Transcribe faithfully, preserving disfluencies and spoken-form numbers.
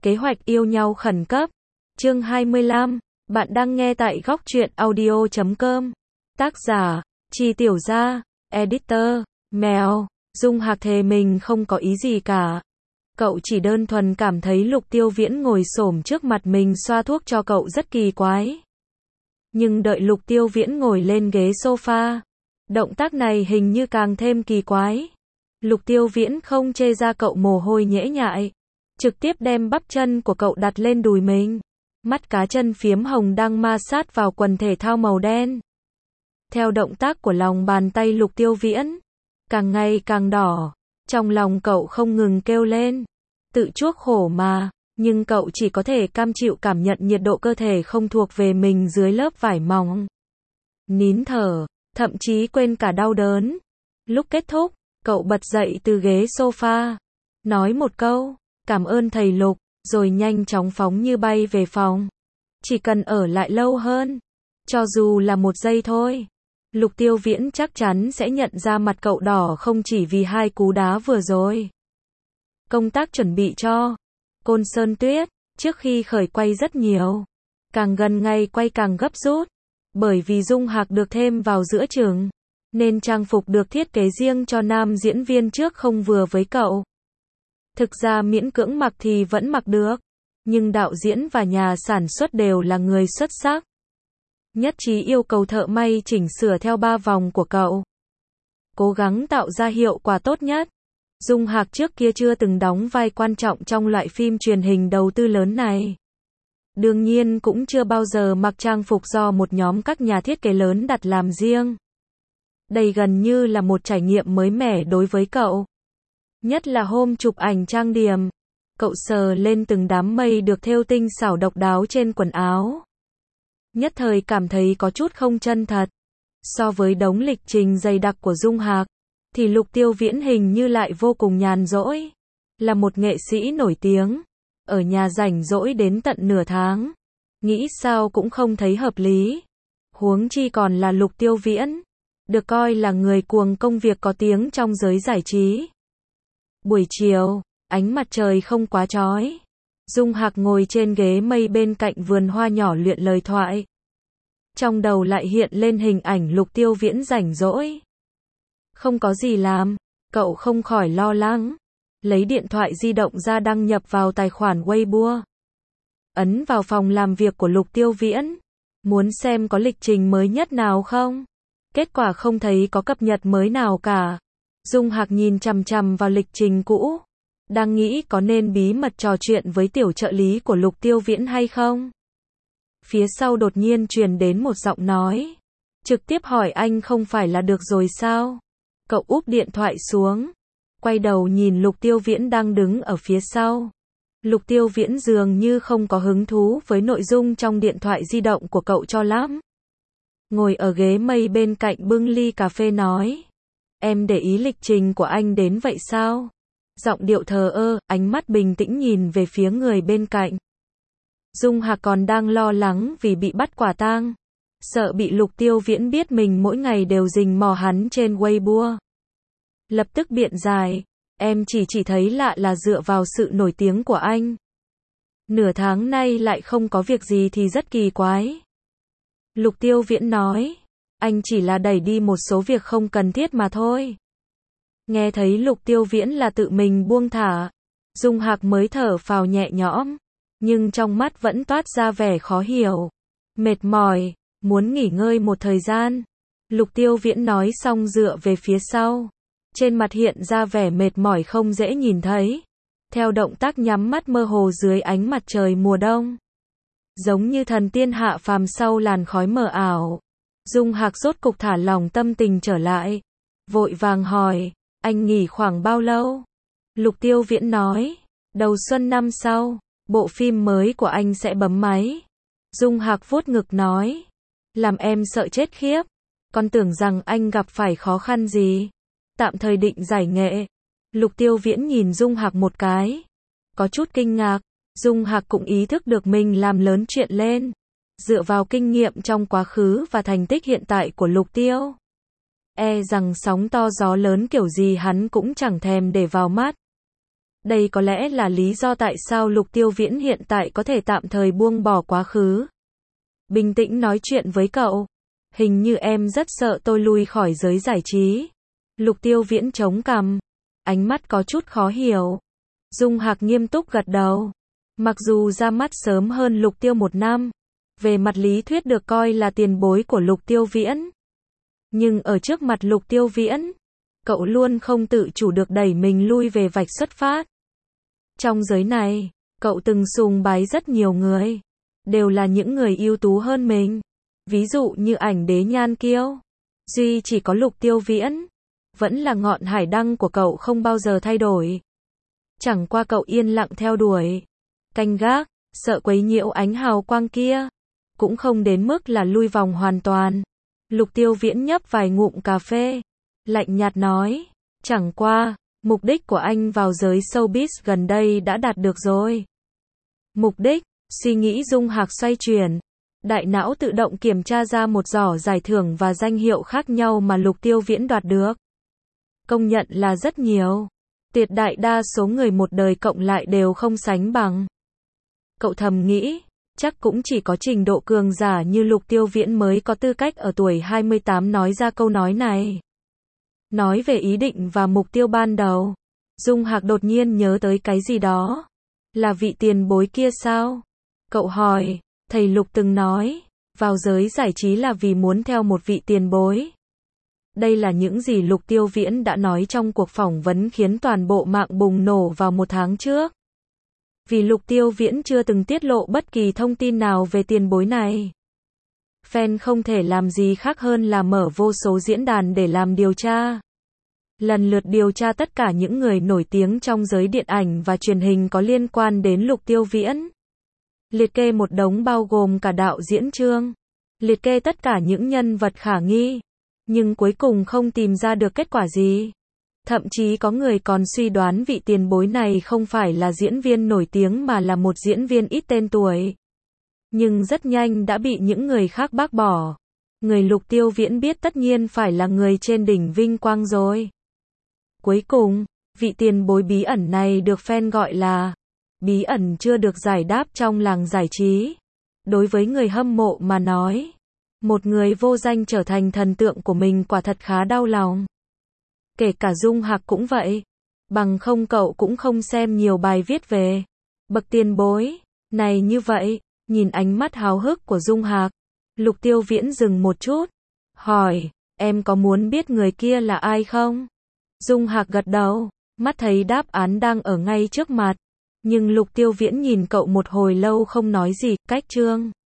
Kế hoạch yêu nhau khẩn cấp. Chương hai mươi lăm. Bạn đang nghe tại góc truyện audio chấm com. Tác giả, Chi Tiểu Gia, Editor, Mèo. Dung Hạc thề mình không có ý gì cả. Cậu chỉ đơn thuần cảm thấy Lục Tiêu Viễn ngồi xổm trước mặt mình xoa thuốc cho cậu rất kỳ quái. Nhưng đợi Lục Tiêu Viễn ngồi lên ghế sofa, động tác này hình như càng thêm kỳ quái. Lục Tiêu Viễn không chê ra cậu mồ hôi nhễ nhại, trực tiếp đem bắp chân của cậu đặt lên đùi mình. Mắt cá chân phiếm hồng đang ma sát vào quần thể thao màu đen. Theo động tác của lòng bàn tay Lục Tiêu Viễn, càng ngày càng đỏ. Trong lòng cậu không ngừng kêu lên, tự chuốc khổ mà, nhưng cậu chỉ có thể cam chịu cảm nhận nhiệt độ cơ thể không thuộc về mình dưới lớp vải mỏng. Nín thở, thậm chí quên cả đau đớn. Lúc kết thúc, cậu bật dậy từ ghế sofa, nói một câu, cảm ơn thầy Lục, rồi nhanh chóng phóng như bay về phòng. Chỉ cần ở lại lâu hơn, cho dù là một giây thôi, Lục Tiêu Viễn chắc chắn sẽ nhận ra mặt cậu đỏ không chỉ vì hai cú đá vừa rồi. Công tác chuẩn bị cho Côn Sơn Tuyết, trước khi khởi quay rất nhiều. Càng gần ngày quay càng gấp rút. Bởi vì Dung Hạc được thêm vào giữa chừng, nên trang phục được thiết kế riêng cho nam diễn viên trước không vừa với cậu. Thực ra miễn cưỡng mặc thì vẫn mặc được. Nhưng đạo diễn và nhà sản xuất đều là người xuất sắc. Nhất trí yêu cầu thợ may chỉnh sửa theo ba vòng của cậu. Cố gắng tạo ra hiệu quả tốt nhất. Dung Hạc trước kia chưa từng đóng vai quan trọng trong loại phim truyền hình đầu tư lớn này. Đương nhiên cũng chưa bao giờ mặc trang phục do một nhóm các nhà thiết kế lớn đặt làm riêng. Đây gần như là một trải nghiệm mới mẻ đối với cậu. Nhất là hôm chụp ảnh trang điểm. Cậu sờ lên từng đám mây được thêu tinh xảo độc đáo trên quần áo. Nhất thời cảm thấy có chút không chân thật. So với đống lịch trình dày đặc của Dung Hạc, thì Lục Tiêu Viễn hình như lại vô cùng nhàn rỗi. Là một nghệ sĩ nổi tiếng, ở nhà rảnh rỗi đến tận nửa tháng. Nghĩ sao cũng không thấy hợp lý. Huống chi còn là Lục Tiêu Viễn, được coi là người cuồng công việc có tiếng trong giới giải trí. Buổi chiều, ánh mặt trời không quá chói. Dung Hạc ngồi trên ghế mây bên cạnh vườn hoa nhỏ luyện lời thoại. Trong đầu lại hiện lên hình ảnh Lục Tiêu Viễn rảnh rỗi. Không có gì làm, cậu không khỏi lo lắng. Lấy điện thoại di động ra đăng nhập vào tài khoản Weibo. Ấn vào phòng làm việc của Lục Tiêu Viễn. Muốn xem có lịch trình mới nhất nào không? Kết quả không thấy có cập nhật mới nào cả. Dung Hạc nhìn chằm chằm vào lịch trình cũ. Đang nghĩ có nên bí mật trò chuyện với tiểu trợ lý của Lục Tiêu Viễn hay không? Phía sau đột nhiên truyền đến một giọng nói. Trực tiếp hỏi anh không phải là được rồi sao? Cậu úp điện thoại xuống. Quay đầu nhìn Lục Tiêu Viễn đang đứng ở phía sau. Lục Tiêu Viễn dường như không có hứng thú với nội dung trong điện thoại di động của cậu cho lắm. Ngồi ở ghế mây bên cạnh bưng ly cà phê nói. Em để ý lịch trình của anh đến vậy sao? Giọng điệu thờ ơ, ánh mắt bình tĩnh nhìn về phía người bên cạnh. Dung Hạc còn đang lo lắng vì bị bắt quả tang. Sợ bị Lục Tiêu Viễn biết mình mỗi ngày đều rình mò hắn trên Weibo. Lập tức biện giải. Em chỉ chỉ thấy lạ là dựa vào sự nổi tiếng của anh. Nửa tháng nay lại không có việc gì thì rất kỳ quái. Lục Tiêu Viễn nói. Anh chỉ là đẩy đi một số việc không cần thiết mà thôi. Nghe thấy Lục Tiêu Viễn là tự mình buông thả. Dung Hạc mới thở phào nhẹ nhõm. Nhưng trong mắt vẫn toát ra vẻ khó hiểu. Mệt mỏi, muốn nghỉ ngơi một thời gian. Lục Tiêu Viễn nói xong dựa về phía sau. Trên mặt hiện ra vẻ mệt mỏi không dễ nhìn thấy. Theo động tác nhắm mắt mơ hồ dưới ánh mặt trời mùa đông. Giống như thần tiên hạ phàm sau làn khói mờ ảo. Dung Hạc rốt cục thả lỏng tâm tình trở lại. Vội vàng hỏi, anh nghỉ khoảng bao lâu? Lục Tiêu Viễn nói, đầu xuân năm sau, bộ phim mới của anh sẽ bấm máy. Dung Hạc vuốt ngực nói, làm em sợ chết khiếp. Con tưởng rằng anh gặp phải khó khăn gì? Tạm thời định giải nghệ. Lục Tiêu Viễn nhìn Dung Hạc một cái. Có chút kinh ngạc. Dung Hạc cũng ý thức được mình làm lớn chuyện lên. Dựa vào kinh nghiệm trong quá khứ và thành tích hiện tại của Lục Tiêu, e rằng sóng to gió lớn kiểu gì hắn cũng chẳng thèm để vào mắt. Đây có lẽ là lý do tại sao Lục Tiêu Viễn hiện tại có thể tạm thời buông bỏ quá khứ. Bình tĩnh nói chuyện với cậu. Hình như em rất sợ tôi lui khỏi giới giải trí. Lục Tiêu Viễn chống cằm. Ánh mắt có chút khó hiểu. Dung Hạc nghiêm túc gật đầu. Mặc dù ra mắt sớm hơn Lục Tiêu một năm, về mặt lý thuyết được coi là tiền bối của Lục Tiêu Viễn. Nhưng ở trước mặt Lục Tiêu Viễn, cậu luôn không tự chủ được đẩy mình lui về vạch xuất phát. Trong giới này, cậu từng sùng bái rất nhiều người, đều là những người ưu tú hơn mình. Ví dụ như ảnh đế Nhan Kiêu. Duy chỉ có Lục Tiêu Viễn, vẫn là ngọn hải đăng của cậu không bao giờ thay đổi. Chẳng qua cậu yên lặng theo đuổi, canh gác, sợ quấy nhiễu ánh hào quang kia, cũng không đến mức là lui vòng hoàn toàn. Lục Tiêu Viễn nhấp vài ngụm cà phê, lạnh nhạt nói, chẳng qua, mục đích của anh vào giới showbiz gần đây đã đạt được rồi. Mục đích, suy nghĩ Dung Hạc xoay chuyển, đại não tự động kiểm tra ra một giỏ giải thưởng và danh hiệu khác nhau mà Lục Tiêu Viễn đoạt được. Công nhận là rất nhiều. Tuyệt đại đa số người một đời cộng lại đều không sánh bằng. Cậu thầm nghĩ, chắc cũng chỉ có trình độ cường giả như Lục Tiêu Viễn mới có tư cách ở tuổi hai mươi tám nói ra câu nói này. Nói về ý định và mục tiêu ban đầu, Dung Hạc đột nhiên nhớ tới cái gì đó. Là vị tiền bối kia sao? Cậu hỏi, thầy Lục từng nói, vào giới giải trí là vì muốn theo một vị tiền bối. Đây là những gì Lục Tiêu Viễn đã nói trong cuộc phỏng vấn khiến toàn bộ mạng bùng nổ vào một tháng trước. Vì Lục Tiêu Viễn chưa từng tiết lộ bất kỳ thông tin nào về tiền bối này, fan không thể làm gì khác hơn là mở vô số diễn đàn để làm điều tra. Lần lượt điều tra tất cả những người nổi tiếng trong giới điện ảnh và truyền hình có liên quan đến Lục Tiêu Viễn. Liệt kê một đống bao gồm cả đạo diễn Trương. Liệt kê tất cả những nhân vật khả nghi. Nhưng cuối cùng không tìm ra được kết quả gì. Thậm chí có người còn suy đoán vị tiền bối này không phải là diễn viên nổi tiếng mà là một diễn viên ít tên tuổi. Nhưng rất nhanh đã bị những người khác bác bỏ. Người Lục Tiêu Viễn biết tất nhiên phải là người trên đỉnh vinh quang rồi. Cuối cùng, vị tiền bối bí ẩn này được fan gọi là bí ẩn chưa được giải đáp trong làng giải trí. Đối với người hâm mộ mà nói, một người vô danh trở thành thần tượng của mình quả thật khá đau lòng. Kể cả Dung Hạc cũng vậy. Bằng không cậu cũng không xem nhiều bài viết về bậc tiền bối này như vậy. Nhìn ánh mắt háo hức của Dung Hạc, Lục Tiêu Viễn dừng một chút, hỏi, em có muốn biết người kia là ai không? Dung Hạc gật đầu, mắt thấy đáp án đang ở ngay trước mặt. Nhưng Lục Tiêu Viễn nhìn cậu một hồi lâu không nói gì, cách Trương.